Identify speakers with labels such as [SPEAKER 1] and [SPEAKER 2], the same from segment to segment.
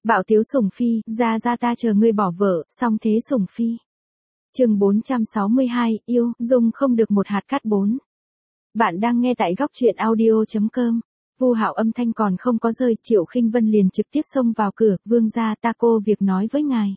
[SPEAKER 1] Bạo tiếu sủng phi, ra ta chờ ngươi bỏ vợ, xong thế sủng phi. Chương 462, yêu, dung không được một hạt cát 4. Bạn đang nghe tại góc truyện audio.com. Vu Hạo âm thanh còn không có rơi, Triệu Khinh Vân liền trực tiếp xông vào cửa, "Vương gia, ta cô việc nói với ngài."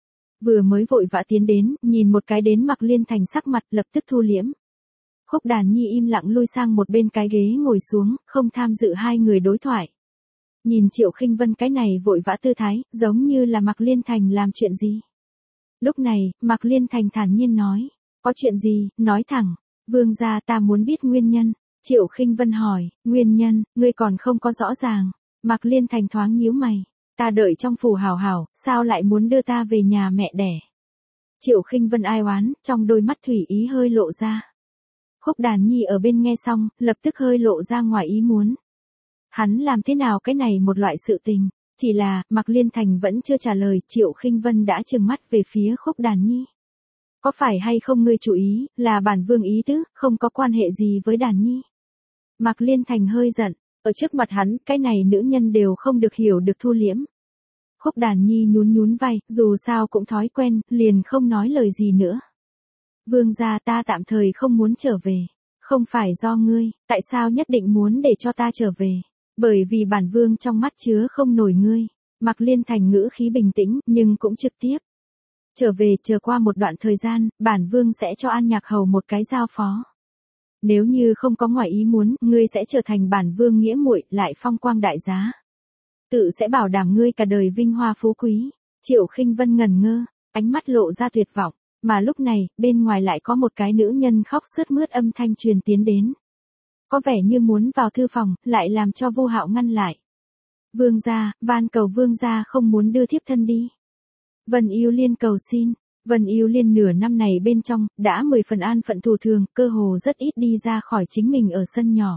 [SPEAKER 1] Vừa mới vội vã tiến đến, nhìn một cái đến Mạc Liên Thành sắc mặt lập tức thu liễm. Khúc Đàn Nhi im lặng lui sang một bên cái ghế ngồi xuống, không tham dự hai người đối thoại. Nhìn Triệu Khinh Vân cái này vội vã tư thái, giống như là Mạc Liên Thành làm chuyện gì. Lúc này, Mạc Liên Thành thản nhiên nói, "Có chuyện gì, nói thẳng." "Vương gia, ta muốn biết nguyên nhân." Triệu Khinh Vân hỏi, "Nguyên nhân, ngươi còn không có rõ ràng." Mạc Liên Thành thoáng nhíu mày, "Ta đợi trong phủ hảo hảo, sao lại muốn đưa ta về nhà mẹ đẻ?" Triệu Khinh Vân ai oán, trong đôi mắt thủy ý hơi lộ ra. Khúc Đàn Nhi ở bên nghe xong, lập tức hơi lộ ra ngoài ý muốn. Hắn làm thế nào cái này một loại sự tình, chỉ là, Mạc Liên Thành vẫn chưa trả lời, Triệu Khinh Vân đã trừng mắt về phía Khúc Đàn Nhi. "Có phải hay không ngươi chú ý, là bản vương ý tứ, không có quan hệ gì với Đàn Nhi." Mạc Liên Thành hơi giận, ở trước mặt hắn, cái này nữ nhân đều không được hiểu được thu liễm. Khúc Đàn Nhi nhún vai, dù sao cũng thói quen, liền không nói lời gì nữa. "Vương gia, ta tạm thời không muốn trở về." "Không phải do ngươi, tại sao nhất định muốn để cho ta trở về?" "Bởi vì bản vương trong mắt chứa không nổi ngươi." Mạc Liên Thành ngữ khí bình tĩnh, nhưng cũng trực tiếp. "Trở về, chờ qua một đoạn thời gian, bản vương sẽ cho An Nhạc Hầu một cái giao phó. Nếu như không có ngoài ý muốn, ngươi sẽ trở thành bản vương nghĩa muội, lại phong quang đại giá. Tự sẽ bảo đảm ngươi cả đời vinh hoa phú quý." Triệu Khinh Vân ngẩn ngơ, ánh mắt lộ ra tuyệt vọng, mà lúc này, bên ngoài lại có một cái nữ nhân khóc sướt mướt âm thanh truyền tiến đến. Có vẻ như muốn vào thư phòng, lại làm cho Vu Hạo ngăn lại. "Vương gia, van cầu vương gia không muốn đưa thiếp thân đi." Vân Yêu Liên cầu xin. Vân Yêu Liên nửa năm này bên trong, đã 10 phần an phận thủ thường, cơ hồ rất ít đi ra khỏi chính mình ở sân nhỏ.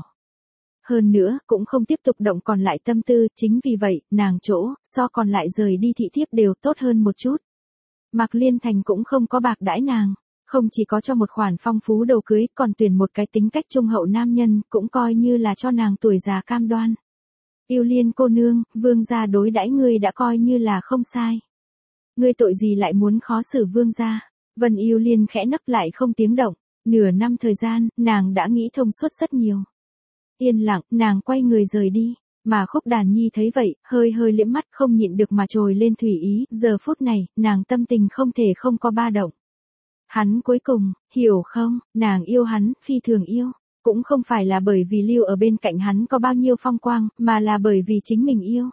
[SPEAKER 1] Hơn nữa, cũng không tiếp tục động còn lại tâm tư, chính vì vậy, nàng chỗ, so còn lại rời đi thị thiếp đều tốt hơn một chút. Mạc Liên Thành cũng không có bạc đãi nàng, không chỉ có cho một khoản phong phú đồ cưới, còn tuyển một cái tính cách trung hậu nam nhân, cũng coi như là cho nàng tuổi già cam đoan. "Yêu Liên cô nương, vương gia đối đãi ngươi đã coi như là không sai. Ngươi tội gì lại muốn khó xử vương gia?" Vân Yêu Liên khẽ nấc lại không tiếng động, nửa năm thời gian, nàng đã nghĩ thông suốt rất nhiều. Yên lặng, nàng quay người rời đi, mà Khúc Đàn Nhi thấy vậy, hơi liễm mắt không nhịn được mà trồi lên thủy ý, giờ phút này, nàng tâm tình không thể không có ba động. Hắn cuối cùng, hiểu không, nàng yêu hắn, phi thường yêu, cũng không phải là bởi vì lưu ở bên cạnh hắn có bao nhiêu phong quang, mà là bởi vì chính mình yêu.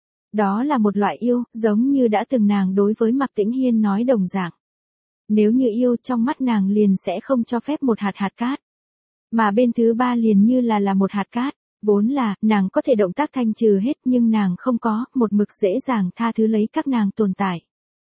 [SPEAKER 1] Đó là một loại yêu, giống như đã từng nàng đối với Mạc Tĩnh Hiên nói đồng dạng. Nếu như yêu, trong mắt nàng liền sẽ không cho phép một hạt cát. Mà bên thứ ba liền như là một hạt cát, vốn là, nàng có thể động tác thanh trừ hết nhưng nàng không có, một mực dễ dàng tha thứ lấy các nàng tồn tại.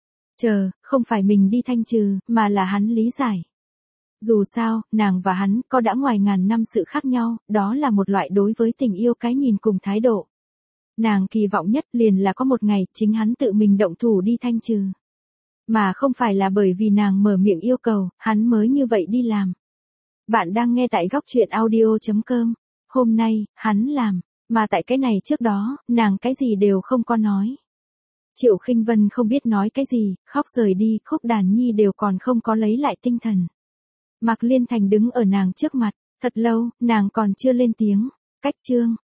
[SPEAKER 1] Không phải mình đi thanh trừ, mà là hắn lý giải. Dù sao, nàng và hắn có đã ngoài ngàn năm sự khác nhau, đó là một loại đối với tình yêu cái nhìn cùng thái độ. Nàng kỳ vọng nhất liền là có một ngày, chính hắn tự mình động thủ đi thanh trừ. Mà không phải là bởi vì nàng mở miệng yêu cầu, hắn mới như vậy đi làm. Bạn đang nghe tại góc truyện audio.com. Hôm nay, hắn làm, mà tại cái này trước đó, nàng cái gì đều không có nói. Triệu Khinh Vân không biết nói cái gì, khóc rời đi, Khúc Đàn Nhi đều còn không có lấy lại tinh thần. Mạc Liên Thành đứng ở nàng trước mặt, thật lâu, nàng còn chưa lên tiếng. Cách chương.